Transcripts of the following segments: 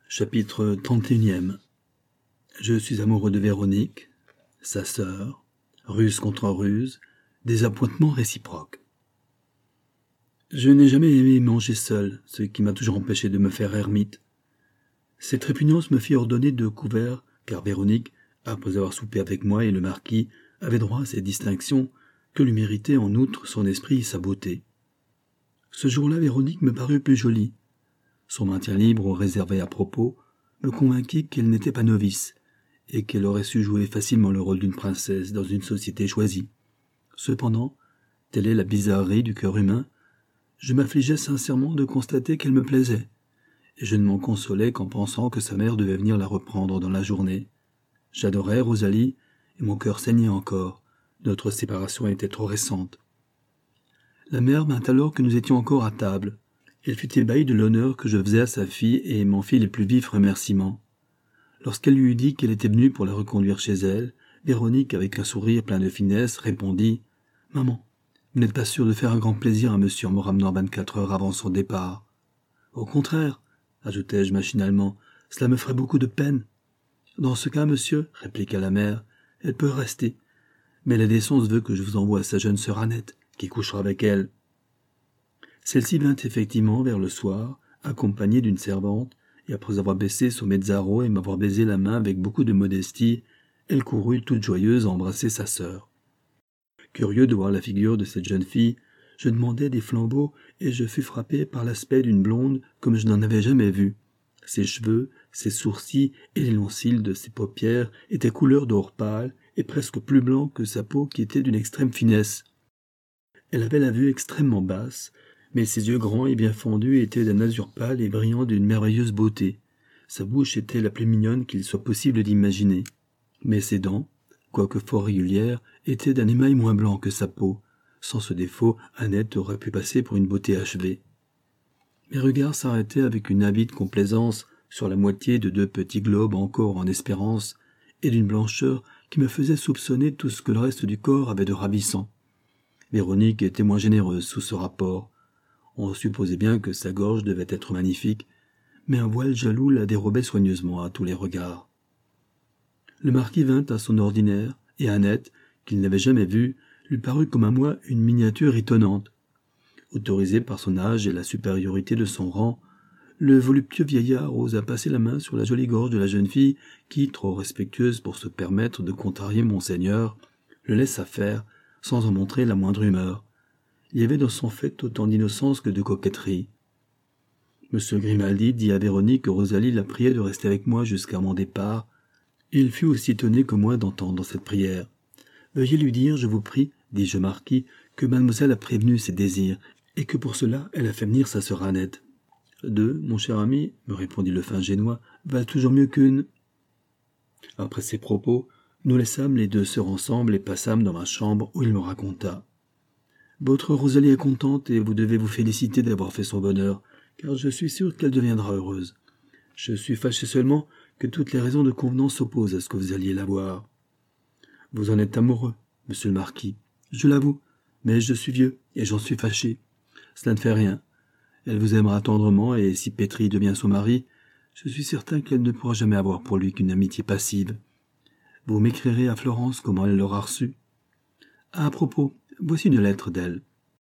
Chapitre 31. Je suis amoureux de Véronique, sa sœur, ruse contre ruse, désappointement réciproque. Je n'ai jamais aimé manger seul, ce qui m'a toujours empêché de me faire ermite. Cette répugnance me fit ordonner 2 couverts, car Véronique, après avoir soupé avec moi et le marquis, avait droit à ces distinctions, que lui méritait en outre son esprit et sa beauté. Ce jour-là, Véronique me parut plus jolie. Son maintien libre ou réservé à propos me convainquit qu'elle n'était pas novice, et qu'elle aurait su jouer facilement le rôle d'une princesse dans une société choisie. Cependant, telle est la bizarrerie du cœur humain, je m'affligeais sincèrement de constater qu'elle me plaisait, et je ne m'en consolais qu'en pensant que sa mère devait venir la reprendre dans la journée. J'adorais Rosalie, et mon cœur saignait encore. Notre séparation était trop récente. La mère vint alors que nous étions encore à table. Elle fut ébahie de l'honneur que je faisais à sa fille et m'en fit les plus vifs remerciements. Lorsqu'elle lui eut dit qu'elle était venue pour la reconduire chez elle, Véronique, avec un sourire plein de finesse, répondit « Maman, vous n'êtes pas sûre de faire un grand plaisir à monsieur en me ramenant 24 heures avant son départ. »« Au contraire, » ajoutai-je machinalement, « cela me ferait beaucoup de peine. »« Dans ce cas, monsieur, » répliqua la mère, « elle peut rester. Mais la décence veut que je vous envoie sa jeune sœur Annette, qui couchera avec elle. » Celle-ci vint effectivement vers le soir, accompagnée d'une servante, et après avoir baissé son mezzaro et m'avoir baisé la main avec beaucoup de modestie, elle courut toute joyeuse à embrasser sa sœur. Curieux de voir la figure de cette jeune fille, je demandai des flambeaux et je fus frappé par l'aspect d'une blonde comme je n'en avais jamais vu. Ses cheveux, ses sourcils et les longs cils de ses paupières étaient couleur d'or pâle et presque plus blancs que sa peau qui était d'une extrême finesse. Elle avait la vue extrêmement basse, mais ses yeux grands et bien fendus étaient d'un azur pâle et brillant d'une merveilleuse beauté. Sa bouche était la plus mignonne qu'il soit possible d'imaginer. Mais ses dents, quoique fort régulières, étaient d'un émail moins blanc que sa peau. Sans ce défaut, Annette aurait pu passer pour une beauté achevée. Mes regards s'arrêtaient avec une avide complaisance sur la moitié de 2 petits globes encore en espérance, et d'une blancheur qui me faisait soupçonner tout ce que le reste du corps avait de ravissant. Véronique était moins généreuse sous ce rapport. On supposait bien que sa gorge devait être magnifique, mais un voile jaloux la dérobait soigneusement à tous les regards. Le marquis vint à son ordinaire, et Annette, qu'il n'avait jamais vue, lui parut comme à moi une miniature étonnante. Autorisé par son âge et la supériorité de son rang, le voluptueux vieillard osa passer la main sur la jolie gorge de la jeune fille qui, trop respectueuse pour se permettre de contrarier monseigneur, le laissa faire, sans en montrer la moindre humeur. Il y avait dans son fait autant d'innocence que de coquetterie. M. Grimaldi dit à Véronique que Rosalie la priait de rester avec moi jusqu'à mon départ. Il fut aussi étonné que moi d'entendre cette prière. « Veuillez lui dire, je vous prie, dis-je au marquis, que mademoiselle a prévenu ses désirs, et que pour cela elle a fait venir sa sœur Annette. »« 2, mon cher ami, me répondit le fin génois, va toujours mieux qu'une. » Après ces propos, nous laissâmes les 2 sœurs ensemble et passâmes dans ma chambre où il me raconta. « Votre Rosalie est contente et vous devez vous féliciter d'avoir fait son bonheur, car je suis sûr qu'elle deviendra heureuse. Je suis fâché seulement que toutes les raisons de convenance s'opposent à ce que vous alliez la voir. Vous en êtes amoureux, monsieur le marquis, je l'avoue, mais je suis vieux et j'en suis fâché. Cela ne fait rien. Elle vous aimera tendrement et si Pétri devient son mari, je suis certain qu'elle ne pourra jamais avoir pour lui qu'une amitié passive. Vous m'écrirez à Florence comment elle l'aura reçu. À propos, voici une lettre d'elle. »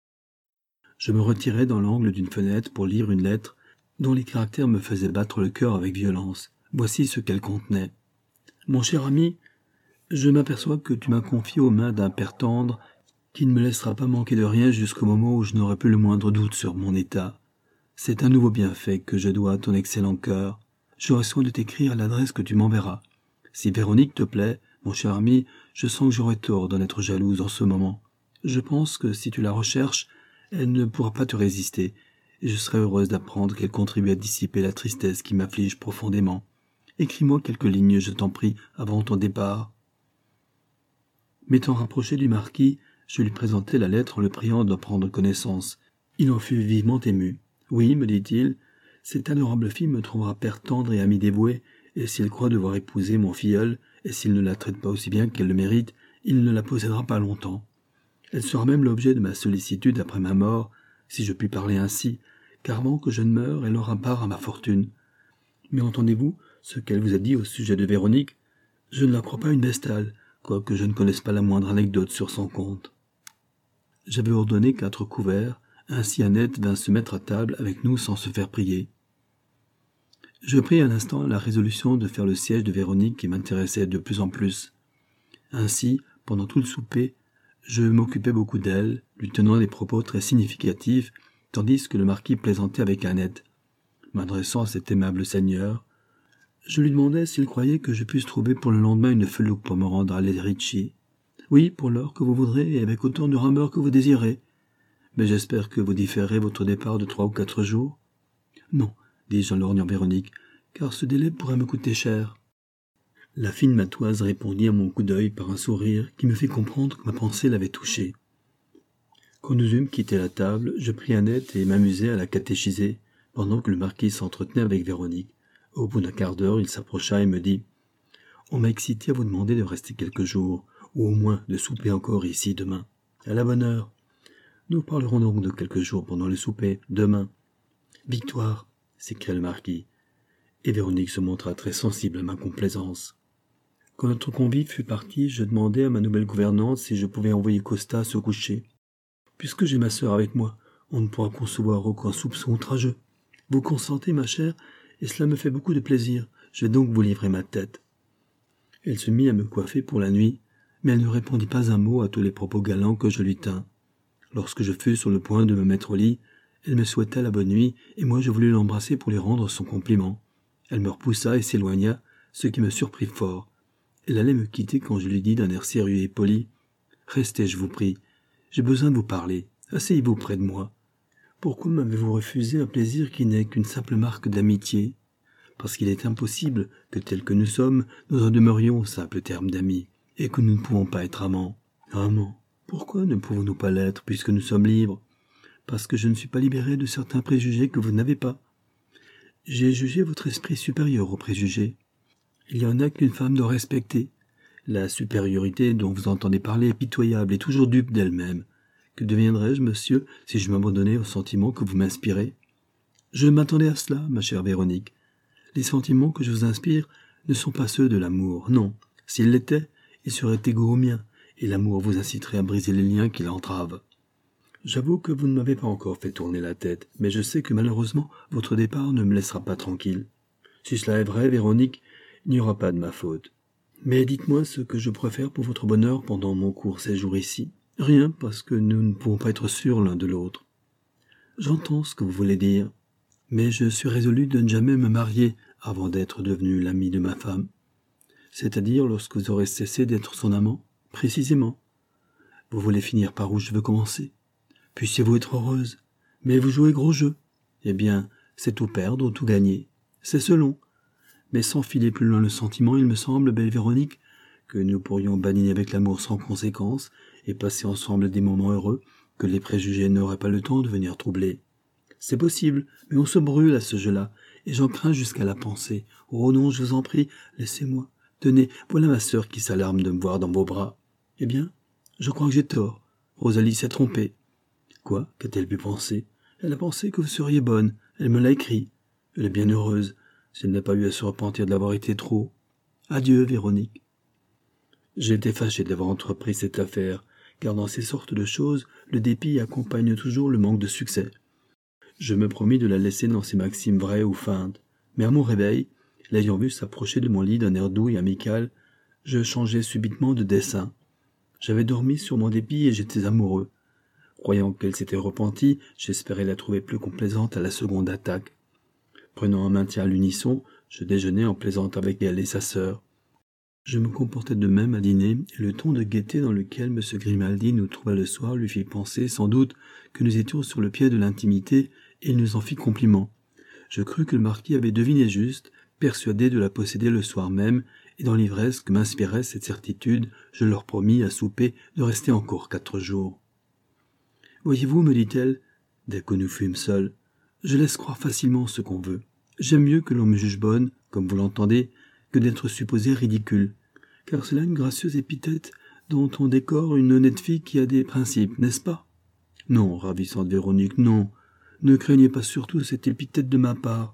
Je me retirai dans l'angle d'une fenêtre pour lire une lettre dont les caractères me faisaient battre le cœur avec violence. Voici ce qu'elle contenait. « Mon cher ami, je m'aperçois que tu m'as confié aux mains d'un père tendre qui ne me laissera pas manquer de rien jusqu'au moment où je n'aurai plus le moindre doute sur mon état. C'est un nouveau bienfait que je dois à ton excellent cœur. J'aurai soin de t'écrire à l'adresse que tu m'enverras. Si Véronique te plaît, mon cher ami, je sens que j'aurais tort d'en être jalouse en ce moment. Je pense que si tu la recherches, elle ne pourra pas te résister, et je serai heureuse d'apprendre qu'elle contribue à dissiper la tristesse qui m'afflige profondément. Écris-moi quelques lignes, je t'en prie, avant ton départ. » M'étant rapproché du marquis, je lui présentai la lettre en le priant d'en prendre connaissance. Il en fut vivement ému. « Oui, me dit-il, cette adorable fille me trouvera père tendre et ami dévoué, et s'il croit devoir épouser mon filleul, et s'il ne la traite pas aussi bien qu'elle le mérite, il ne la possédera pas longtemps. Elle sera même l'objet de ma sollicitude après ma mort, si je puis parler ainsi, car avant que je ne meure, elle aura part à ma fortune. Mais entendez-vous ce qu'elle vous a dit au sujet de Véronique? Je ne la crois pas une vestale, quoique je ne connaisse pas la moindre anecdote sur son compte. » J'avais ordonné 4 couverts, ainsi Annette vint se mettre à table avec nous sans se faire prier. Je pris un instant la résolution de faire le siège de Véronique qui m'intéressait de plus en plus. Ainsi, pendant tout le souper, je m'occupais beaucoup d'elle, lui tenant des propos très significatifs, tandis que le marquis plaisantait avec Annette. M'adressant à cet aimable seigneur, je lui demandais s'il croyait que je puisse trouver pour le lendemain une felouque pour me rendre à Lerici. « Oui, pour l'heure que vous voudrez et avec autant de rameur que vous désirez. Mais j'espère que vous différerez votre départ de 3 ou 4 jours. »« Non, dis-je en lorgnant Véronique, car ce délai pourrait me coûter cher. » La fine matoise répondit à mon coup d'œil par un sourire qui me fit comprendre que ma pensée l'avait touchée. Quand nous eûmes quitté la table, je pris Annette et m'amusai à la catéchiser, pendant que le marquis s'entretenait avec Véronique. Au bout d'un quart d'heure, il s'approcha et me dit « On m'a excité à vous demander de rester quelques jours, ou au moins de souper encore ici demain. À la bonne heure. Nous parlerons donc de quelques jours pendant le souper, demain. »« Victoire !» s'écria le marquis, et Véronique se montra très sensible à ma complaisance. Quand notre convive fut parti, je demandai à ma nouvelle gouvernante si je pouvais envoyer Costa se coucher. « Puisque j'ai ma sœur avec moi, on ne pourra concevoir aucun soupçon outrageux. Vous consentez, ma chère, et cela me fait beaucoup de plaisir. Je vais donc vous livrer ma tête. » Elle se mit à me coiffer pour la nuit, mais elle ne répondit pas un mot à tous les propos galants que je lui tins. Lorsque je fus sur le point de me mettre au lit, elle me souhaita la bonne nuit, et moi je voulus l'embrasser pour lui rendre son compliment. Elle me repoussa et s'éloigna, ce qui me surprit fort. Elle allait me quitter quand je lui dis d'un air sérieux et poli « Restez, je vous prie. J'ai besoin de vous parler. Asseyez-vous près de moi. Pourquoi m'avez-vous refusé un plaisir qui n'est qu'une simple marque d'amitié? Parce qu'il est impossible que, tels que nous sommes, nous en demeurions au simple terme d'amis, et que nous ne pouvons pas être amants. Amants? Pourquoi ne pouvons-nous pas l'être, puisque nous sommes libres? Parce que je ne suis pas libéré de certains préjugés que vous n'avez pas. J'ai jugé votre esprit supérieur aux préjugés. Il y en a qu'une femme doit respecter. La supériorité dont vous entendez parler est pitoyable et toujours dupe d'elle-même. Que deviendrais-je, monsieur, si je m'abandonnais aux sentiments que vous m'inspirez? Je m'attendais à cela, ma chère Véronique. Les sentiments que je vous inspire ne sont pas ceux de l'amour, non. S'ils l'étaient, ils seraient égaux aux miens, et l'amour vous inciterait à briser les liens qui l'entravent. J'avoue que vous ne m'avez pas encore fait tourner la tête, mais je sais que malheureusement, votre départ ne me laissera pas tranquille. Si cela est vrai, Véronique, il n'y aura pas de ma faute. Mais dites-moi ce que je pourrais faire pour votre bonheur pendant mon court séjour ici. Rien, parce que nous ne pouvons pas être sûrs l'un de l'autre. J'entends ce que vous voulez dire, mais je suis résolu de ne jamais me marier avant d'être devenu l'ami de ma femme. C'est-à-dire lorsque vous aurez cessé d'être son amant, précisément. Vous voulez finir par où je veux commencer. Puissiez-vous être heureuse, mais vous jouez gros jeu. Eh bien, c'est tout perdre ou tout gagner. C'est selon. Mais sans filer plus loin le sentiment, il me semble, belle Véronique, que nous pourrions badiner avec l'amour sans conséquence et passer ensemble des moments heureux que les préjugés n'auraient pas le temps de venir troubler. C'est possible, mais on se brûle à ce jeu-là, et j'en crains jusqu'à la pensée. Oh non, je vous en prie, laissez-moi. Tenez, voilà ma sœur qui s'alarme de me voir dans vos bras. Eh bien, je crois que j'ai tort. Rosalie s'est trompée. Quoi? Qu'a-t-elle pu penser? Elle a pensé que vous seriez bonne. Elle me l'a écrit. Elle est bien heureuse, si elle n'a pas eu à se repentir de l'avoir été trop. Adieu, Véronique. J'ai été fâché d'avoir entrepris cette affaire, car dans ces sortes de choses, le dépit accompagne toujours le manque de succès. Je me promis de la laisser dans ses maximes vraies ou feintes, mais à mon réveil, l'ayant vue s'approcher de mon lit d'un air doux et amical, je changeai subitement de dessein. J'avais dormi sur mon dépit et j'étais amoureux. Croyant qu'elle s'était repentie, j'espérais la trouver plus complaisante à la seconde attaque. Prenant un maintien à l'unisson, je déjeunai en plaisantant avec elle et sa sœur. Je me comportais de même à dîner, et le ton de gaieté dans lequel M. Grimaldi nous trouva le soir lui fit penser, sans doute, que nous étions sur le pied de l'intimité, et il nous en fit compliment. Je crus que le marquis avait deviné juste, persuadé de la posséder le soir même, et dans l'ivresse que m'inspirait cette certitude, je leur promis à souper de rester encore 4 jours. « Voyez-vous, me dit-elle, dès que nous fûmes seuls, je laisse croire facilement ce qu'on veut. J'aime mieux que l'on me juge bonne, comme vous l'entendez, que d'être supposée ridicule, car c'est là une gracieuse épithète dont on décore une honnête fille qui a des principes, n'est-ce pas? Non, ravissante Véronique, non. Ne craignez pas surtout cette épithète de ma part.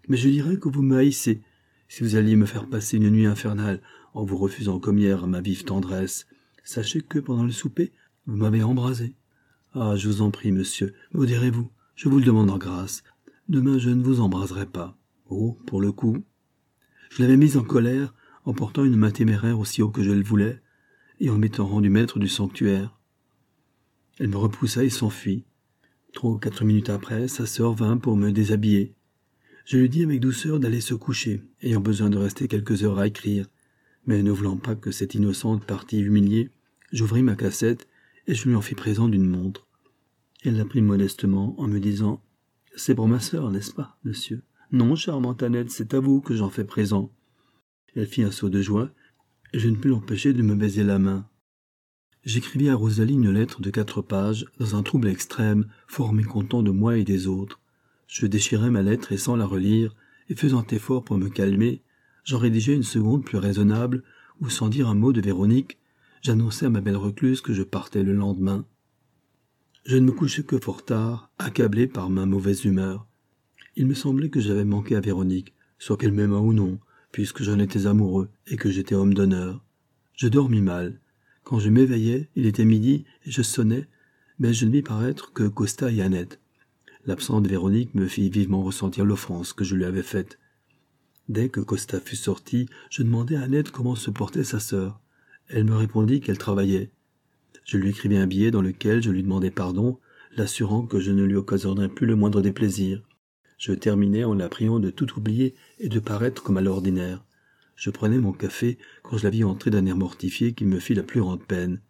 Mais je dirais que vous me haïssez, si vous alliez me faire passer une nuit infernale en vous refusant comme hier à ma vive tendresse. Sachez que, pendant le souper, vous m'avez embrasé. Ah, je vous en prie, monsieur, modérez-vous, je vous le demande en grâce. Demain, je ne vous embraserai pas. Oh, pour le coup. Je l'avais mise en colère, en portant une main téméraire aussi haut que je le voulais, et en m'étant rendu maître du sanctuaire. Elle me repoussa et s'enfuit. 3 ou 4 minutes après, sa sœur vint pour me déshabiller. Je lui dis avec douceur d'aller se coucher, ayant besoin de rester quelques heures à écrire. Mais ne voulant pas que cette innocente partie humiliée, j'ouvris ma cassette et je lui en fis présent d'une montre. Elle la prit modestement en me disant « C'est pour ma sœur, n'est-ce pas, monsieur ?»« Non, charmante Annette, c'est à vous que j'en fais présent. » Elle fit un saut de joie et je ne pus l'empêcher de me baiser la main. J'écrivis à Rosalie une lettre de 4 pages, dans un trouble extrême, fort mécontent de moi et des autres. Je déchirai ma lettre et sans la relire, et faisant effort pour me calmer, j'en rédigeai une seconde plus raisonnable, où sans dire un mot de Véronique, j'annonçai à ma belle recluse que je partais le lendemain. Je ne me couchai que fort tard, accablé par ma mauvaise humeur. Il me semblait que j'avais manqué à Véronique, soit qu'elle m'aimât ou non, puisque j'en étais amoureux et que j'étais homme d'honneur. Je dormis mal. Quand je m'éveillai, il était midi et je sonnai, mais je ne vis paraître que Costa et Annette. L'absence de Véronique me fit vivement ressentir l'offense que je lui avais faite. Dès que Costa fut sorti, je demandai à Annette comment se portait sa sœur. Elle me répondit qu'elle travaillait. Je lui écrivis un billet dans lequel je lui demandai pardon, l'assurant que je ne lui occasionnerais plus le moindre déplaisir. Je terminai en la priant de tout oublier et de paraître comme à l'ordinaire. Je prenais mon café quand je la vis entrer d'un air mortifié qui me fit la plus grande peine.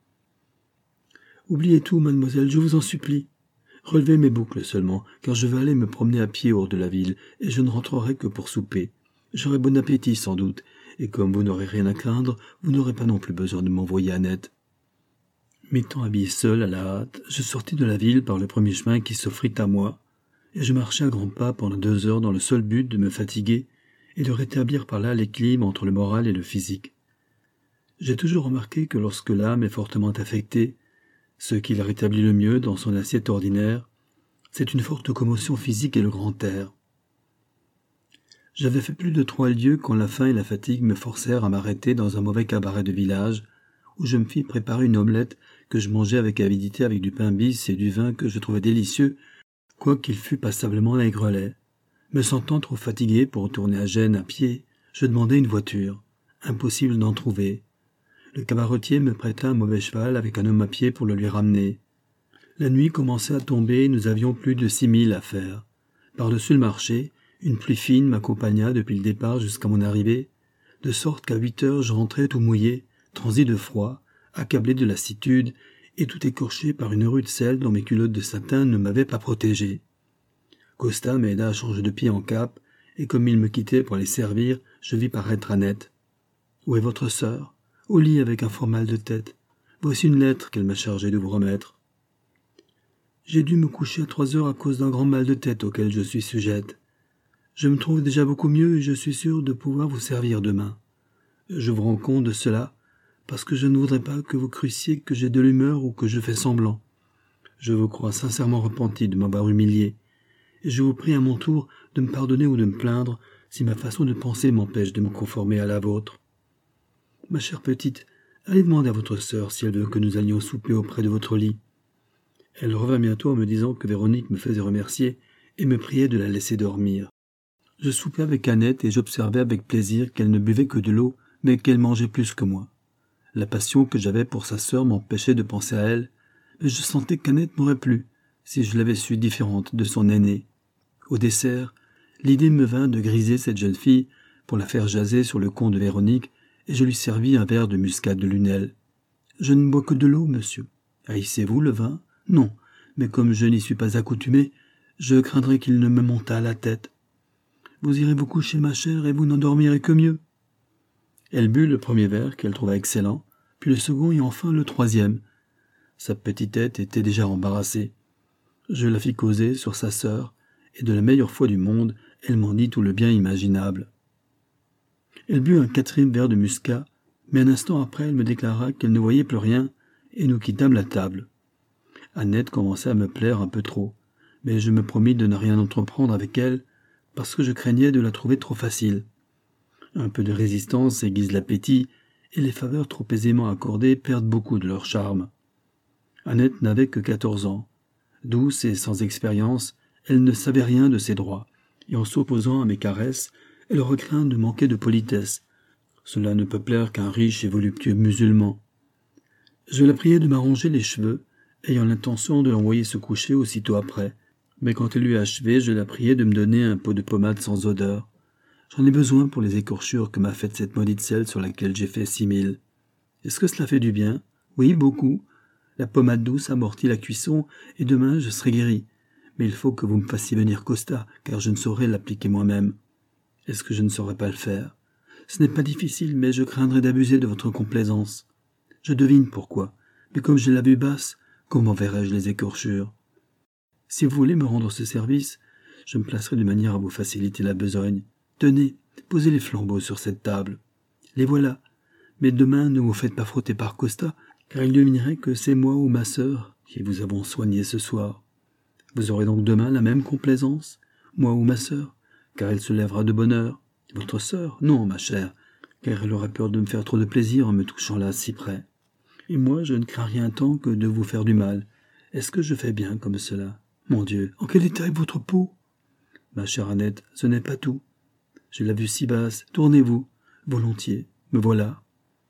« Oubliez tout, mademoiselle, je vous en supplie. Relevez mes boucles seulement, car je vais aller me promener à pied hors de la ville, et je ne rentrerai que pour souper. J'aurai bon appétit, sans doute, et comme vous n'aurez rien à craindre, vous n'aurez pas non plus besoin de m'envoyer Annette. » M'étant habillé seul à la hâte, je sortis de la ville par le premier chemin qui s'offrit à moi, et je marchai à grands pas pendant 2 heures dans le seul but de me fatiguer et de rétablir par là l'équilibre entre le moral et le physique. J'ai toujours remarqué que lorsque l'âme est fortement affectée, ce qui la rétablit le mieux dans son assiette ordinaire, c'est une forte commotion physique et le grand air. J'avais fait plus de 3 lieues quand la faim et la fatigue me forcèrent à m'arrêter dans un mauvais cabaret de village, où je me fis préparer une omelette que je mangeai avec avidité avec du pain bis et du vin que je trouvais délicieux, quoiqu'il fût passablement aigrelet. Me sentant trop fatigué pour retourner à Gênes à pied, je demandai une voiture. Impossible d'en trouver. Le cabaretier me prêta un mauvais cheval avec un homme à pied pour le lui ramener. La nuit commençait à tomber et nous avions plus de 6 milles à faire. Par-dessus le marché, une pluie fine m'accompagna depuis le départ jusqu'à mon arrivée, de sorte qu'à 8 heures je rentrais tout mouillé, transi de froid, accablé de lassitude et tout écorché par une rude selle dont mes culottes de satin ne m'avaient pas protégé. Costa m'aida à changer de pied en cap, et comme il me quittait pour les servir, je vis paraître Annette. « Où est votre sœur ?»« Au lit avec un fort mal de tête. Voici une lettre qu'elle m'a chargé de vous remettre. » J'ai dû me coucher à 3 heures à cause d'un grand mal de tête auquel je suis sujette. Je me trouve déjà beaucoup mieux et je suis sûr de pouvoir vous servir demain. Je vous rends compte de cela, parce que je ne voudrais pas que vous crussiez que j'ai de l'humeur ou que je fais semblant. Je vous crois sincèrement repenti de m'avoir humilié, et je vous prie à mon tour de me pardonner ou de me plaindre si ma façon de penser m'empêche de me conformer à la vôtre. Ma chère petite, allez demander à votre sœur si elle veut que nous allions souper auprès de votre lit. Elle revint bientôt en me disant que Véronique me faisait remercier et me priait de la laisser dormir. Je soupai avec Annette et j'observai avec plaisir qu'elle ne buvait que de l'eau, mais qu'elle mangeait plus que moi. La passion que j'avais pour sa sœur m'empêchait de penser à elle, mais je sentais qu'Annette m'aurait plu, si je l'avais su différente de son aînée. Au dessert, l'idée me vint de griser cette jeune fille pour la faire jaser sur le compte de Véronique, et je lui servis un verre de muscade de Lunel. « Je ne bois que de l'eau, monsieur. Haïssez-vous le vin ? Non, mais comme je n'y suis pas accoutumé, je craindrais qu'il ne me montât à la tête. Vous irez vous coucher, ma chère, et vous n'endormirez que mieux. » Elle but le premier verre qu'elle trouva excellent, puis le second et enfin le troisième. Sa petite tête était déjà embarrassée. Je la fis causer sur sa sœur, et de la meilleure foi du monde, elle m'en dit tout le bien imaginable. Elle but un 4e verre de muscat, mais un instant après elle me déclara qu'elle ne voyait plus rien, et nous quittâmes la table. Annette commençait à me plaire un peu trop, mais je me promis de ne rien entreprendre avec elle, parce que je craignais de la trouver trop facile. Un peu de résistance aiguise l'appétit, et les faveurs trop aisément accordées perdent beaucoup de leur charme. Annette n'avait que 14 ans. Douce et sans expérience, elle ne savait rien de ses droits, et en s'opposant à mes caresses, elle aurait craint de manquer de politesse. Cela ne peut plaire qu'à un riche et voluptueux musulman. Je la priai de m'arranger les cheveux, ayant l'intention de l'envoyer se coucher aussitôt après, mais quand elle eut achevé, je la priai de me donner un pot de pommade sans odeur. J'en ai besoin pour les écorchures que m'a faites cette maudite selle sur laquelle j'ai fait 6000. Est-ce que cela fait du bien? Oui, beaucoup. La pommade douce amortit la cuisson, et demain je serai guéri. Mais il faut que vous me fassiez venir Costa, car je ne saurais l'appliquer moi-même. Est-ce que je ne saurais pas le faire? Ce n'est pas difficile, mais je craindrais d'abuser de votre complaisance. Je devine pourquoi, mais comme j'ai la vue basse, comment verrai-je les écorchures? Si vous voulez me rendre ce service, je me placerai de manière à vous faciliter la besogne. Tenez, posez les flambeaux sur cette table. Les voilà. Mais demain, ne vous faites pas frotter par Costa, car il devinerait que c'est moi ou ma sœur qui vous avons soigné ce soir. Vous aurez donc demain la même complaisance, moi ou ma sœur, car elle se lèvera de bonne heure. Votre sœur? Non, ma chère, car elle aurait peur de me faire trop de plaisir en me touchant là si près. Et moi, je ne crains rien tant que de vous faire du mal. Est-ce que je fais bien comme cela? Mon Dieu, en quel état est votre peau? Ma chère Annette, ce n'est pas tout. J'ai la vue si basse, tournez-vous. Volontiers, me voilà.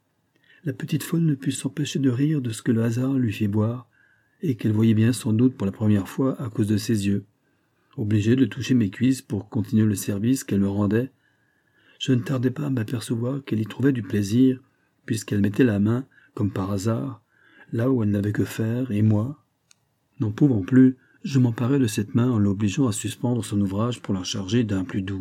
La petite folle ne put s'empêcher de rire de ce que le hasard lui fit boire, et qu'elle voyait bien sans doute pour la première fois à cause de ses yeux. Obligé de toucher mes cuisses pour continuer le service qu'elle me rendait, je ne tardai pas à m'apercevoir qu'elle y trouvait du plaisir, puisqu'elle mettait la main, comme par hasard, là où elle n'avait que faire, et moi, n'en pouvant plus, je m'emparai de cette main en l'obligeant à suspendre son ouvrage pour la charger d'un plus doux.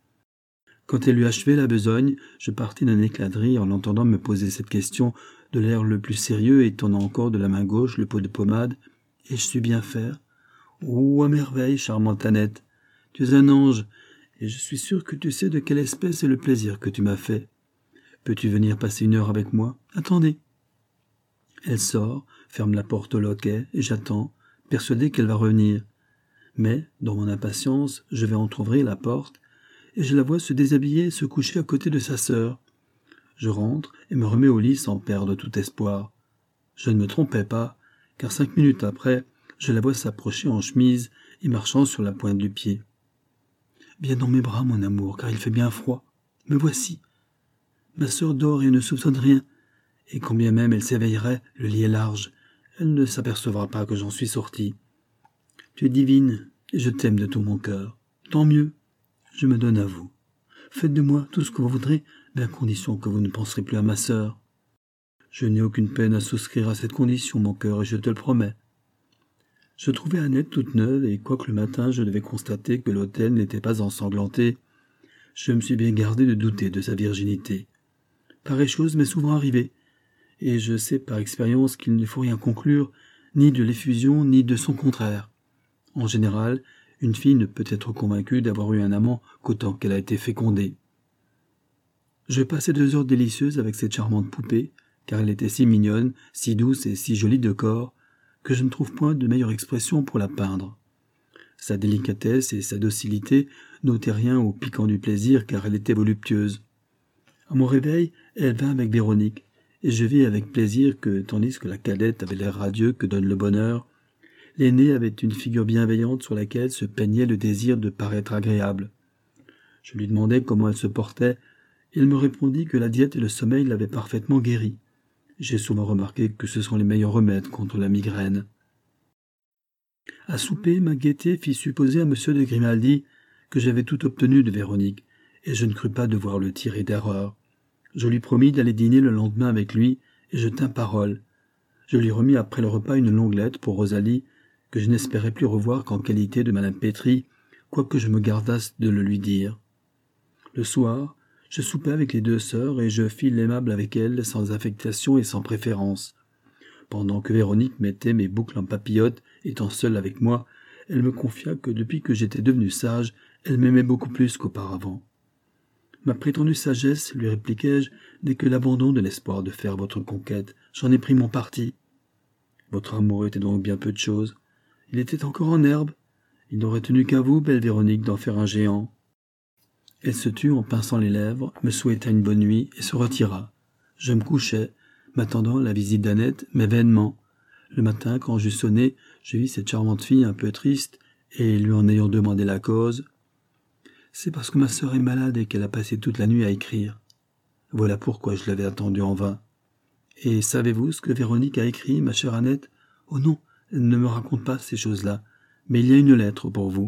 Quand elle eut achevé la besogne, je partis d'un éclat de rire en l'entendant me poser cette question de l'air le plus sérieux et tendant encore de la main gauche le pot de pommade. « Et je suis bien faire? Oh, à merveille, charmante Annette! Tu es un ange, et je suis sûr que tu sais de quelle espèce est le plaisir que tu m'as fait. Peux-tu venir passer 1 heure avec moi? Attendez. » Elle sort, ferme la porte au loquet, et j'attends, persuadé qu'elle va revenir. Mais, dans mon impatience, je vais entr'ouvrir la porte, et je la vois se déshabiller et se coucher à côté de sa sœur. Je rentre et me remets au lit sans perdre tout espoir. Je ne me trompais pas, car 5 minutes après, je la vois s'approcher en chemise et marchant sur la pointe du pied. « Viens dans mes bras, mon amour, car il fait bien froid. Me voici. Ma sœur dort et ne soupçonne rien, et quand bien même elle s'éveillerait, le lit est large. Elle ne s'apercevra pas que j'en suis sorti. Tu es divine, et je t'aime de tout mon cœur. Tant mieux. Je me donne à vous. Faites de moi tout ce que vous voudrez, mais à condition que vous ne penserez plus à ma sœur. Je n'ai aucune peine à souscrire à cette condition, mon cœur, et je te le promets. » Je trouvais Annette toute neuve, et quoique le matin je devais constater que l'hôtel n'était pas ensanglanté, je me suis bien gardé de douter de sa virginité. Pareille chose m'est souvent arrivée, et je sais par expérience qu'il ne faut rien conclure, ni de l'effusion, ni de son contraire. En général, une fille ne peut être convaincue d'avoir eu un amant qu'autant qu'elle a été fécondée. Je passai 2 heures délicieuses avec cette charmante poupée, car elle était si mignonne, si douce et si jolie de corps, que je ne trouve point de meilleure expression pour la peindre. Sa délicatesse et sa docilité n'ôtaient rien au piquant du plaisir, car elle était voluptueuse. À mon réveil, elle vint avec Véronique, et je vis avec plaisir que, tandis que la cadette avait l'air radieux que donne le bonheur, l'aînée avait une figure bienveillante sur laquelle se peignait le désir de paraître agréable. Je lui demandai comment elle se portait, et elle me répondit que la diète et le sommeil l'avaient parfaitement guérie. J'ai souvent remarqué que ce sont les meilleurs remèdes contre la migraine. À souper, ma gaieté fit supposer à M. de Grimaldi que j'avais tout obtenu de Véronique, et je ne crus pas devoir le tirer d'erreur. Je lui promis d'aller dîner le lendemain avec lui, et je tins parole. Je lui remis après le repas une longue lettre pour Rosalie, que je n'espérais plus revoir qu'en qualité de Madame Pétry, quoique je me gardasse de le lui dire. Le soir, je soupai avec les 2 sœurs, et je fis l'aimable avec elles, sans affectation et sans préférence. Pendant que Véronique mettait mes boucles en papillotes, étant seule avec moi, elle me confia que depuis que j'étais devenu sage, elle m'aimait beaucoup plus qu'auparavant. Ma prétendue sagesse, lui répliquai-je, n'est que l'abandon de l'espoir de faire votre conquête. J'en ai pris mon parti. Votre amour était donc bien peu de chose. Il était encore en herbe. Il n'aurait tenu qu'à vous, belle Véronique, d'en faire un géant. Elle se tut en pinçant les lèvres, me souhaita une bonne nuit et se retira. Je me couchai, m'attendant la visite d'Annette, mais vainement. Le matin, quand j'eus sonné, je vis cette charmante fille un peu triste, et lui en ayant demandé la cause. « C'est parce que ma sœur est malade et qu'elle a passé toute la nuit à écrire. » Voilà pourquoi je l'avais attendue en vain. « Et savez-vous ce que Véronique a écrit, ma chère Annette ? » ?»« Oh non, elle ne me raconte pas ces choses-là, mais il y a une lettre pour vous. »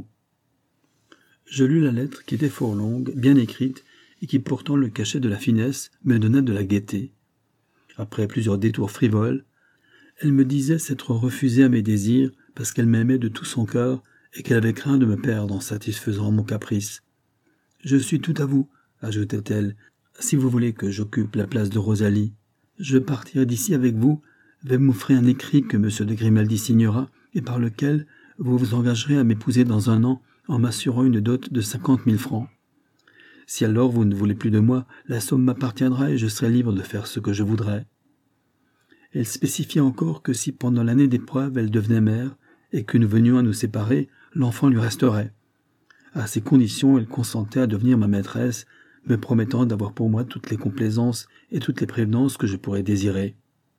Je lus la lettre qui était fort longue, bien écrite, et qui pourtant le cachet de la finesse me donna de la gaieté. Après plusieurs détours frivoles, elle me disait s'être refusée à mes désirs parce qu'elle m'aimait de tout son cœur et qu'elle avait craint de me perdre en satisfaisant mon caprice. « Je suis tout à vous, » ajoutait-elle, « si vous voulez que j'occupe la place de Rosalie. Je partirai d'ici avec vous, vais m'offrir un écrit que M. de Grimaldi signera et par lequel vous vous engagerez à m'épouser dans 1 an en m'assurant une dot de 50 000 francs. Si alors vous ne voulez plus de moi, la somme m'appartiendra et je serai libre de faire ce que je voudrais. » Elle spécifiait encore que si pendant l'année d'épreuve elle devenait mère et que nous venions à nous séparer, l'enfant lui resterait. À ces conditions, elle consentait à devenir ma maîtresse, me promettant d'avoir pour moi toutes les complaisances et toutes les prévenances que je pourrais désirer.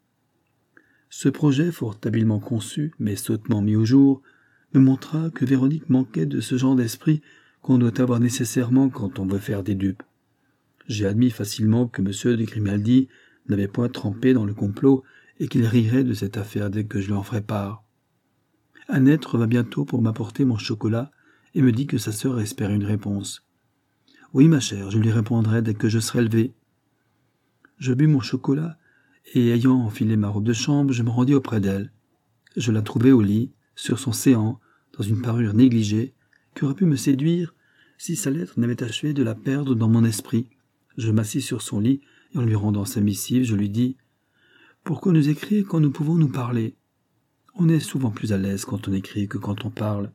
Ce projet, fort habilement conçu, mais sottement mis au jour, me montra que Véronique manquait de ce genre d'esprit qu'on doit avoir nécessairement quand on veut faire des dupes. J'ai admis facilement que M. de Grimaldi n'avait point trempé dans le complot et qu'il rirait de cette affaire dès que je lui en ferais part. Annette revint bientôt pour m'apporter mon chocolat et me dit que sa sœur espérait une réponse. « Oui, ma chère, je lui répondrai dès que je serai levé. » Je bus mon chocolat et, ayant enfilé ma robe de chambre, je me rendis auprès d'elle. Je la trouvai au lit, sur son séant, dans une parure négligée, qui aurait pu me séduire si sa lettre n'avait achevé de la perdre dans mon esprit. Je m'assis sur son lit et en lui rendant sa missive, je lui dis « Pourquoi nous écrire quand nous pouvons nous parler ? On est souvent plus à l'aise quand on écrit que quand on parle.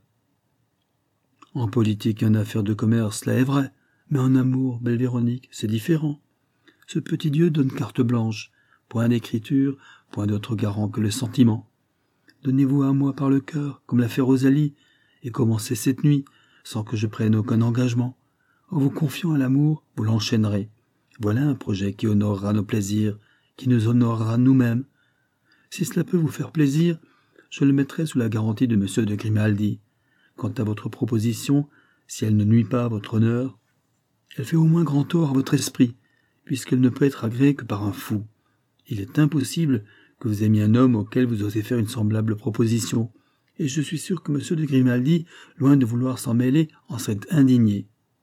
En politique et en affaires de commerce, cela est vrai, mais en amour, belle Véronique, c'est différent. Ce petit Dieu donne carte blanche, point d'écriture, point d'autre garant que le sentiment. Donnez-vous à moi par le cœur, comme l'a fait Rosalie, et commencez cette nuit, sans que je prenne aucun engagement. En vous confiant à l'amour, vous l'enchaînerez. Voilà un projet qui honorera nos plaisirs, qui nous honorera nous-mêmes. Si cela peut vous faire plaisir, je le mettrai sous la garantie de M. de Grimaldi. Quant à votre proposition, si elle ne nuit pas à votre honneur, elle fait au moins grand tort à votre esprit, puisqu'elle ne peut être agréée que par un fou. Il est impossible que vous aimiez un homme auquel vous osez faire une semblable proposition, et je suis sûr que M. de Grimaldi, loin de vouloir s'en mêler, en serait indigné. »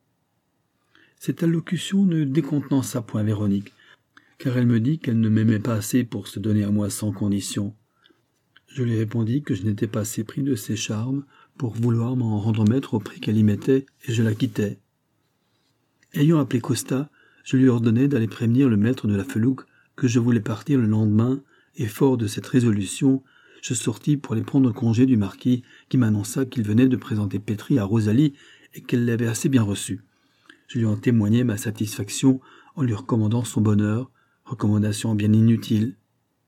Cette allocution ne décontenança point Véronique, car elle me dit qu'elle ne m'aimait pas assez pour se donner à moi sans condition. Je lui répondis que je n'étais pas assez pris de ses charmes pour vouloir m'en rendre maître au prix qu'elle y mettait, et je la quittai. Ayant appelé Costa, je lui ordonnai d'aller prévenir le maître de la felouque que je voulais partir le lendemain, et fort de cette résolution, je sortis pour aller prendre congé du marquis qui m'annonça qu'il venait de présenter Pétri à Rosalie et qu'elle l'avait assez bien reçu. Je lui en témoignai ma satisfaction en lui recommandant son bonheur, recommandation bien inutile.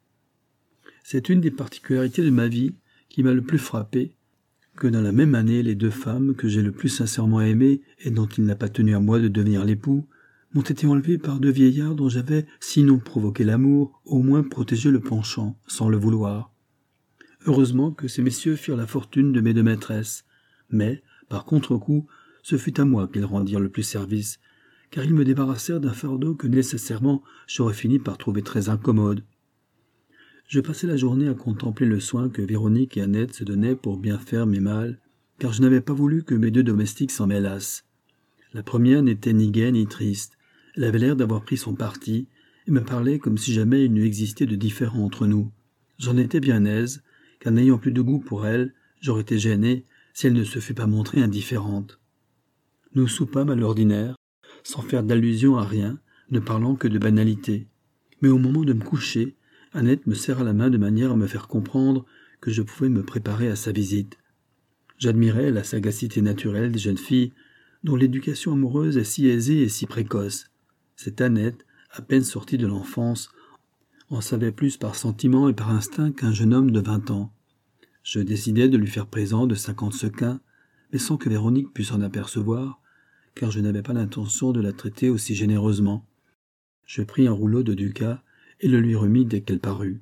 C'est une des particularités de ma vie qui m'a le plus frappé, que dans la même année, les 2 femmes que j'ai le plus sincèrement aimées et dont il n'a pas tenu à moi de devenir l'époux, m'ont été enlevées par 2 vieillards dont j'avais, sinon provoqué l'amour, au moins protégé le penchant, sans le vouloir. Heureusement que ces messieurs firent la fortune de mes 2 maîtresses, mais, par contre-coup, ce fut à moi qu'ils rendirent le plus service, car ils me débarrassèrent d'un fardeau que nécessairement j'aurais fini par trouver très incommode. Je passai la journée à contempler le soin que Véronique et Annette se donnaient pour bien faire mes malles, car je n'avais pas voulu que mes 2 domestiques s'en mêlassent. La première n'était ni gaie ni triste. Elle avait l'air d'avoir pris son parti et me parlait comme si jamais il n'eût existé de différend entre nous. J'en étais bien aise, car n'ayant plus de goût pour elle, j'aurais été gêné si elle ne se fût pas montrée indifférente. Nous soupâmes à l'ordinaire, sans faire d'allusion à rien, ne parlant que de banalité. Mais au moment de me coucher, Annette me serra la main de manière à me faire comprendre que je pouvais me préparer à sa visite. J'admirais la sagacité naturelle des jeunes filles, dont l'éducation amoureuse est si aisée et si précoce. Cette Annette, à peine sortie de l'enfance, en savait plus par sentiment et par instinct qu'un jeune homme de 20 ans. Je décidai de lui faire présent de 50 sequins, mais sans que Véronique pût s'en apercevoir, car je n'avais pas l'intention de la traiter aussi généreusement. Je pris un rouleau de ducats et le lui remis dès qu'elle parut.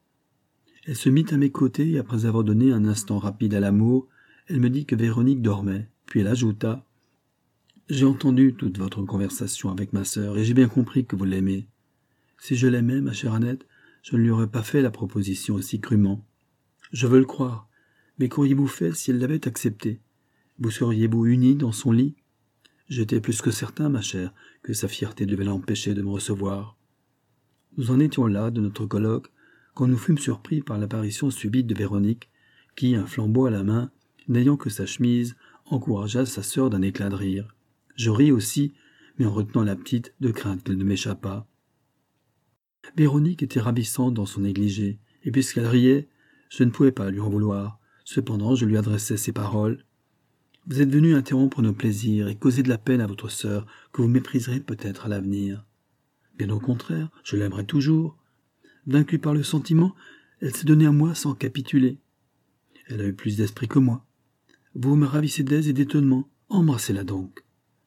Elle se mit à mes côtés et après avoir donné un instant rapide à l'amour, elle me dit que Véronique dormait, puis elle ajouta « J'ai entendu toute votre conversation avec ma sœur et j'ai bien compris que vous l'aimez. Si je l'aimais, ma chère Annette, je ne lui aurais pas fait la proposition aussi crûment. Je veux le croire, mais qu'auriez-vous fait si elle l'avait acceptée? Vous seriez-vous unis dans son lit? J'étais plus que certain, ma chère, que sa fierté devait l'empêcher de me recevoir. Nous en étions là de notre colloque, quand nous fûmes surpris par l'apparition subite de Véronique, qui, un flambeau à la main, n'ayant que sa chemise, encouragea sa sœur d'un éclat de rire. Je ris aussi, mais en retenant la petite, de crainte qu'elle ne m'échappât. Véronique était ravissante dans son négligé, et puisqu'elle riait, je ne pouvais pas lui en vouloir. Cependant, je lui adressai ces paroles. « Vous êtes venu interrompre nos plaisirs et causer de la peine à votre sœur, que vous mépriserez peut-être à l'avenir. Bien au contraire, je l'aimerai toujours. Vaincue par le sentiment, elle s'est donnée à moi sans capituler. Elle a eu plus d'esprit que moi. Vous me ravissez d'aise et d'étonnement. Embrassez-la donc. »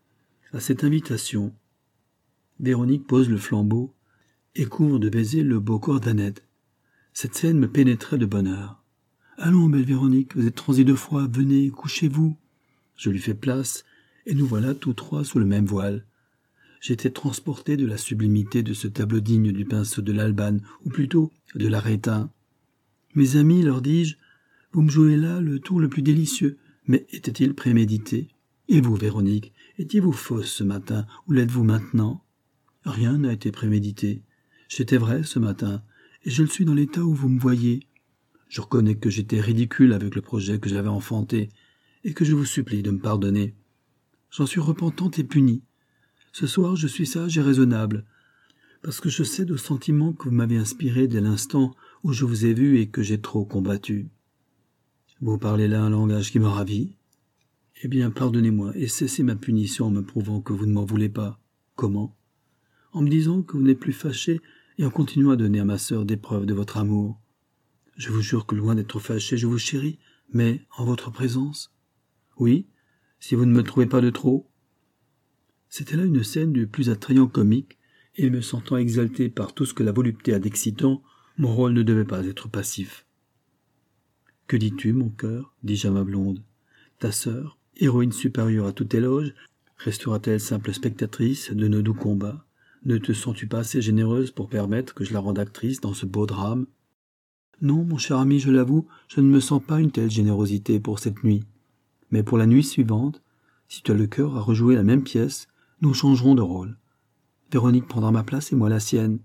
À cette invitation, Véronique pose le flambeau et couvre de baisers le beau corps d'Annette. Cette scène me pénétrait de bonheur. « Allons, belle Véronique, vous êtes transie de froid, venez, couchez-vous. » Je lui fais place, et nous voilà tous trois sous le même voile. J'étais transporté de la sublimité de ce tableau digne du pinceau de l'Albane, ou plutôt de l'Arétin. « Mes amis, leur dis-je, vous me jouez là le tour le plus délicieux, mais était-il prémédité? Et vous, Véronique, étiez-vous fausse ce matin, ou l'êtes-vous maintenant? Rien n'a été prémédité. J'étais vrai ce matin, et je le suis dans l'état où vous me voyez. Je reconnais que j'étais ridicule avec le projet que j'avais enfanté, et que je vous supplie de me pardonner. J'en suis repentante et punie. Ce soir, je suis sage et raisonnable, parce que je cède au sentiment que vous m'avez inspiré dès l'instant où je vous ai vu et que j'ai trop combattu. Vous parlez là un langage qui me ravit. Eh bien, pardonnez-moi et cessez ma punition en me prouvant que vous ne m'en voulez pas. Comment? En me disant que vous n'êtes plus fâché et en continuant à donner à ma sœur des preuves de votre amour. Je vous jure que loin d'être fâché, je vous chéris, mais en votre présence. Oui, si vous ne me trouvez pas de trop. C'était là une scène du plus attrayant comique, et me sentant exalté par tout ce que la volupté a d'excitant, mon rôle ne devait pas être passif. « Que dis-tu, mon cœur » dis-je à ma blonde. « Ta sœur, héroïne supérieure à tout éloge, restera-t-elle simple spectatrice de nos doux combats? Ne te sens-tu pas assez généreuse pour permettre que je la rende actrice dans ce beau drame? » Non, mon cher ami, je l'avoue, je ne me sens pas une telle générosité pour cette nuit. Mais pour la nuit suivante, si tu as le cœur à rejouer la même pièce, nous changerons de rôle. Véronique prendra ma place et moi la sienne.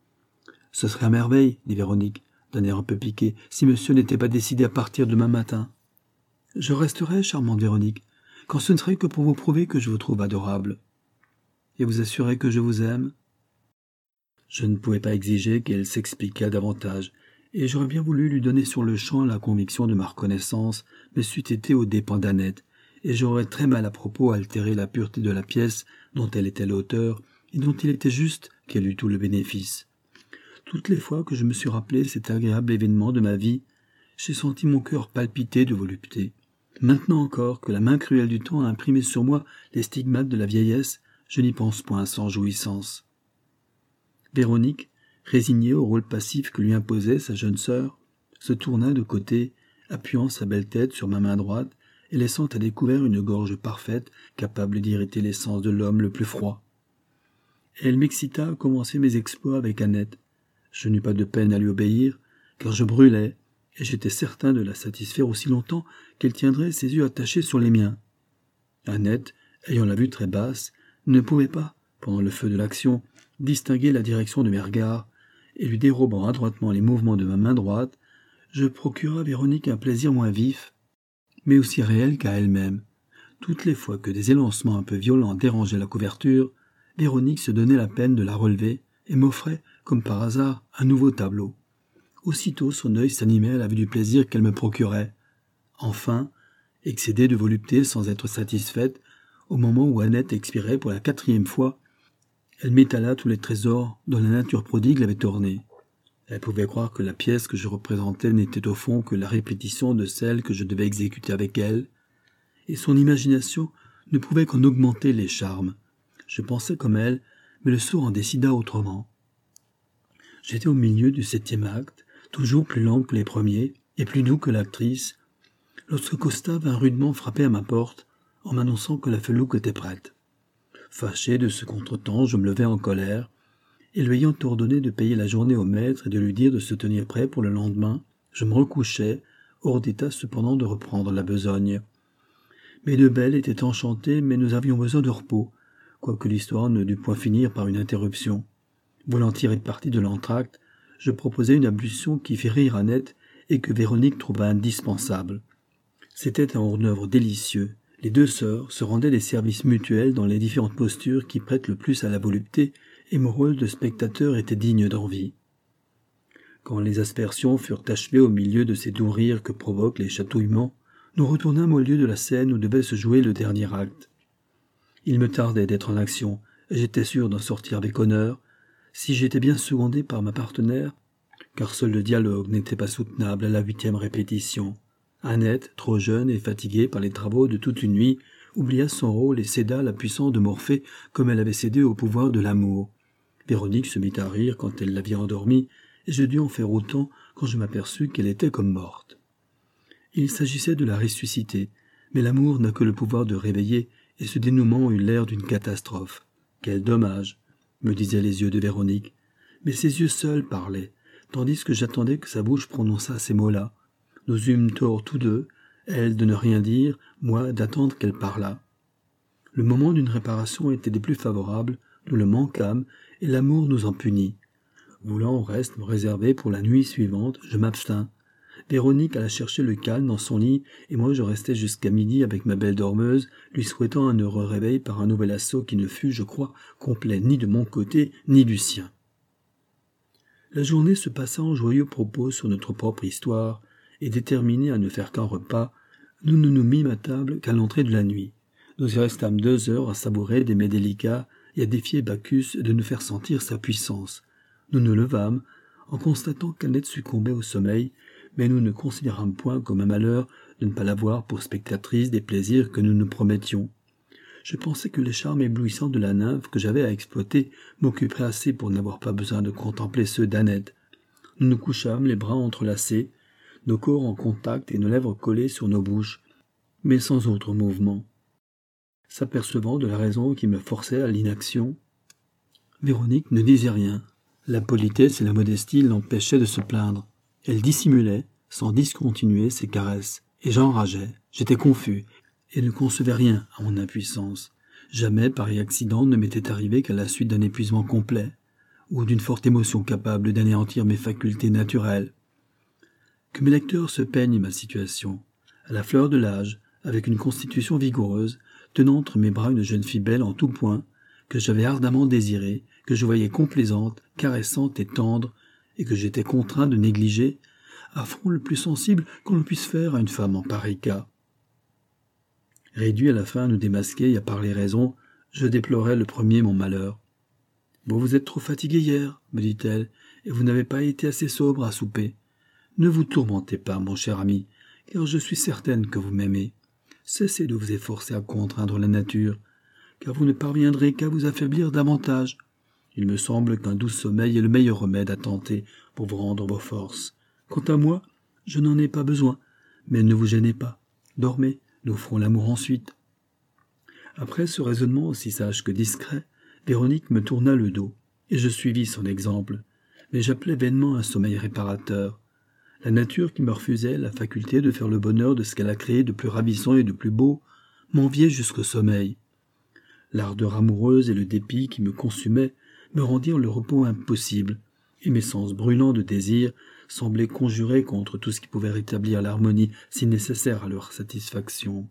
Ce serait à merveille, dit Véronique, d'un air un peu piqué, si monsieur n'était pas décidé à partir demain matin. Je resterai, charmante Véronique, quand ce ne serait que pour vous prouver que je vous trouve adorable. Et vous assurer que je vous aime. Je ne pouvais pas exiger qu'elle s'expliquât davantage, et j'aurais bien voulu lui donner sur le champ la conviction de ma reconnaissance, mais c'eût été aux dépens d'Annette, et j'aurais très mal à propos altéré la pureté de la pièce dont elle était l'auteur, et dont il était juste qu'elle eût tout le bénéfice. Toutes les fois que je me suis rappelé cet agréable événement de ma vie, j'ai senti mon cœur palpiter de volupté. Maintenant encore que la main cruelle du temps a imprimé sur moi les stigmates de la vieillesse, je n'y pense point sans jouissance. Véronique, résignée au rôle passif que lui imposait sa jeune sœur, se tourna de côté, appuyant sa belle tête sur ma main droite et laissant à découvert une gorge parfaite, capable d'irriter l'essence de l'homme le plus froid. Elle m'excita à commencer mes exploits avec Annette. Je n'eus pas de peine à lui obéir, car je brûlais, et j'étais certain de la satisfaire aussi longtemps qu'elle tiendrait ses yeux attachés sur les miens. Annette, ayant la vue très basse, ne pouvait pas, pendant le feu de l'action, distinguer la direction de mes regards, et lui dérobant adroitement les mouvements de ma main droite, je procurai à Véronique un plaisir moins vif, mais aussi réel qu'à elle-même. Toutes les fois que des élancements un peu violents dérangeaient la couverture, Véronique se donnait la peine de la relever et m'offrait, comme par hasard, un nouveau tableau. Aussitôt son œil s'animait à la vue du plaisir qu'elle me procurait. Enfin, excédée de volupté sans être satisfaite, au moment où Annette expirait pour la 4e fois, elle m'étala tous les trésors dont la nature prodigue l'avait ornée. Elle pouvait croire que la pièce que je représentais n'était au fond que la répétition de celle que je devais exécuter avec elle, et son imagination ne pouvait qu'en augmenter les charmes. Je pensais comme elle, mais le sort en décida autrement. J'étais au milieu du 7e acte, toujours plus lent que les premiers, et plus doux que l'actrice, lorsque Costa vint rudement frapper à ma porte, en m'annonçant que la felouque était prête. Fâché de ce contretemps, je me levai en colère, et lui ayant ordonné de payer la journée au maître et de lui dire de se tenir prêt pour le lendemain, je me recouchai, hors d'état cependant de reprendre la besogne. Mes deux belles étaient enchantées, mais nous avions besoin de repos, quoique l'histoire ne dut point finir par une interruption. Volontiers répartie de l'entracte, je proposai une ablution qui fit rire Annette et que Véronique trouva indispensable. C'était un hors-d'œuvre délicieux. Les deux sœurs se rendaient des services mutuels dans les différentes postures qui prêtent le plus à la volupté, et mon rôle de spectateur était digne d'envie. Quand les aspersions furent achevées au milieu de ces doux rires que provoquent les chatouillements, nous retournâmes au lieu de la scène où devait se jouer le dernier acte. Il me tardait d'être en action, et j'étais sûr d'en sortir avec honneur, si j'étais bien secondé par ma partenaire, car seul le dialogue n'était pas soutenable à la 8e répétition. Annette, trop jeune et fatiguée par les travaux de toute une nuit, oublia son rôle et céda à la puissance de Morphée comme elle avait cédé au pouvoir de l'amour. Véronique se mit à rire quand elle l'avait endormie, et je dus en faire autant quand je m'aperçus qu'elle était comme morte. Il s'agissait de la ressusciter, mais l'amour n'a que le pouvoir de réveiller, et ce dénouement eut l'air d'une catastrophe. Quel dommage, me disaient les yeux de Véronique, mais ses yeux seuls parlaient, tandis que j'attendais que sa bouche prononçât ces mots-là. Nous eûmes tort tous deux, elle de ne rien dire, moi d'attendre qu'elle parlât. Le moment d'une réparation était des plus favorables, nous le manquâmes, et l'amour nous en punit. Voulant au reste me réserver pour la nuit suivante, je m'abstins. Véronique alla chercher le calme dans son lit, et moi je restai jusqu'à midi avec ma belle dormeuse, lui souhaitant un heureux réveil par un nouvel assaut qui ne fut, je crois, complet ni de mon côté, ni du sien. La journée se passa en joyeux propos sur notre propre histoire, et déterminés à ne faire qu'un repas, nous ne nous mîmes à table qu'à l'entrée de la nuit. Nous y restâmes 2 heures à savourer des mets délicats et à défier Bacchus de nous faire sentir sa puissance. Nous nous levâmes, en constatant qu'Annette succombait au sommeil, mais nous ne considérâmes point comme un malheur de ne pas l'avoir pour spectatrice des plaisirs que nous nous promettions. Je pensais que les charmes éblouissants de la nymphe que j'avais à exploiter m'occuperaient assez pour n'avoir pas besoin de contempler ceux d'Annette. Nous nous couchâmes les bras entrelacés, nos corps en contact et nos lèvres collées sur nos bouches, mais sans autre mouvement. S'apercevant de la raison qui me forçait à l'inaction, Véronique ne disait rien. La politesse et la modestie l'empêchaient de se plaindre. Elle dissimulait, sans discontinuer, ses caresses, et j'enrageais. J'étais confus, et ne concevais rien à mon impuissance. Jamais pareil accident ne m'était arrivé qu'à la suite d'un épuisement complet, ou d'une forte émotion capable d'anéantir mes facultés naturelles. Que mes lecteurs se peignent ma situation. À la fleur de l'âge, avec une constitution vigoureuse, tenant entre mes bras une jeune fille belle en tout point, que j'avais ardemment désirée, que je voyais complaisante, caressante et tendre, et que j'étais contraint de négliger, affront le plus sensible qu'on puisse faire à une femme en pareil cas. Réduit à la fin à nous démasquer et à parler raison, je déplorais le premier mon malheur. « Vous êtes trop fatigué hier, me dit-elle, et vous n'avez pas été assez sobre à souper. Ne vous tourmentez pas, mon cher ami, car je suis certaine que vous m'aimez. Cessez de vous efforcer à contraindre la nature, car vous ne parviendrez qu'à vous affaiblir davantage. Il me semble qu'un doux sommeil est le meilleur remède à tenter pour vous rendre vos forces. Quant à moi, je n'en ai pas besoin, mais ne vous gênez pas. Dormez, nous ferons l'amour ensuite. » Après ce raisonnement aussi sage que discret, Véronique me tourna le dos, et je suivis son exemple, mais j'appelais vainement un sommeil réparateur. La nature qui me refusait la faculté de faire le bonheur de ce qu'elle a créé de plus ravissant et de plus beau m'enviait jusqu'au sommeil. L'ardeur amoureuse et le dépit qui me consumaient me rendirent le repos impossible, et mes sens brûlants de désir semblaient conjurer contre tout ce qui pouvait rétablir l'harmonie si nécessaire à leur satisfaction.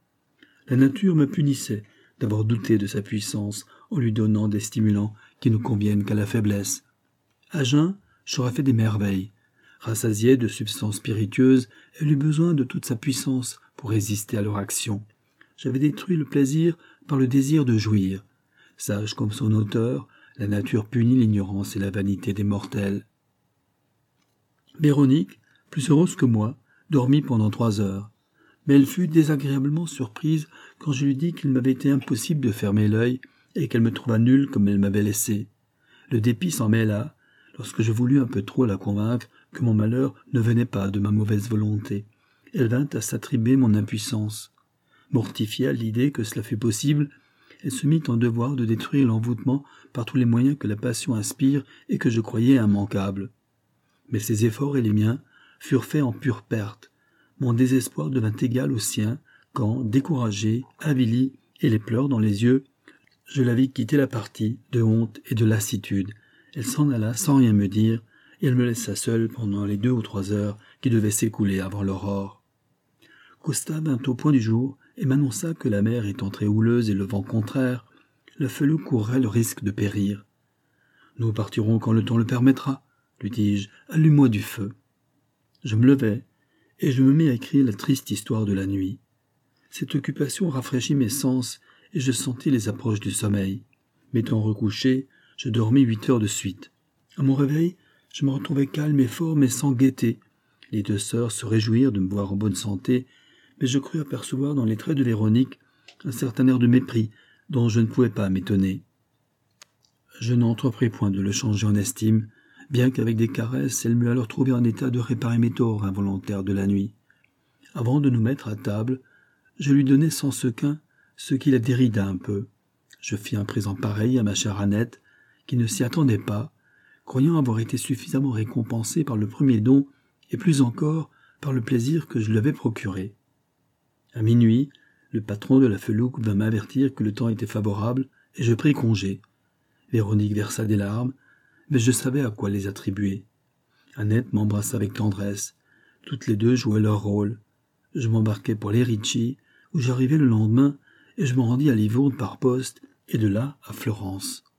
La nature me punissait d'avoir douté de sa puissance en lui donnant des stimulants qui ne conviennent qu'à la faiblesse. À jeun, j'aurais fait des merveilles. Rassasiée de substances spiritueuses, elle eut besoin de toute sa puissance pour résister à leur action. J'avais détruit le plaisir par le désir de jouir. Sage comme son auteur, la nature punit l'ignorance et la vanité des mortels. Véronique, plus heureuse que moi, dormit pendant 3 heures. mais elle fut désagréablement surprise quand je lui dis qu'il m'avait été impossible de fermer l'œil et qu'elle me trouva nulle comme elle m'avait laissé. Le dépit s'en mêla, lorsque je voulus un peu trop la convaincre que mon malheur ne venait pas de ma mauvaise volonté. Elle vint à s'attribuer mon impuissance. Mortifiée à l'idée que cela fût possible, elle se mit en devoir de détruire l'envoûtement par tous les moyens que la passion inspire et que je croyais immanquables. Mais ses efforts et les miens furent faits en pure perte. Mon désespoir devint égal au sien quand, découragé, avili et les pleurs dans les yeux, je la vis quitter la partie, de honte et de lassitude. Elle s'en alla sans rien me dire, et elle me laissa seule pendant les 2 ou 3 heures qui devaient s'écouler avant l'aurore. Costa vint au point du jour et m'annonça que la mer étant très houleuse et le vent contraire, le Feloup courrait le risque de périr. « Nous partirons quand le temps le permettra, » lui dis-je, « allume-moi du feu. » Je me levai, et je me mis à écrire la triste histoire de la nuit. Cette occupation rafraîchit mes sens, et je sentis les approches du sommeil. M'étant recouché, je dormis 8 heures de suite. À mon réveil, je me retrouvai calme et fort, mais sans gaieté. Les 2 sœurs se réjouirent de me voir en bonne santé, mais je crus apercevoir dans les traits de Véronique un certain air de mépris dont je ne pouvais pas m'étonner. Je n'entrepris point de le changer en estime, bien qu'avec des caresses, elle m'eût alors trouvé en état de réparer mes torts involontaires de la nuit. Avant de nous mettre à table, je lui donnai sans sequin ce qui la dérida un peu. Je fis un présent pareil à ma chère Annette, qui ne s'y attendait pas, croyant avoir été suffisamment récompensée par le premier don, et plus encore par le plaisir que je lui avais procuré. À minuit, le patron de la Felouque vint m'avertir que le temps était favorable, et je pris congé. Véronique versa des larmes, mais je savais à quoi les attribuer. Annette m'embrassa avec tendresse. Toutes les 2 jouaient leur rôle. Je m'embarquai pour les Ricci, où j'arrivai le lendemain, et je me rendis à Livourne par poste, et de là à Florence.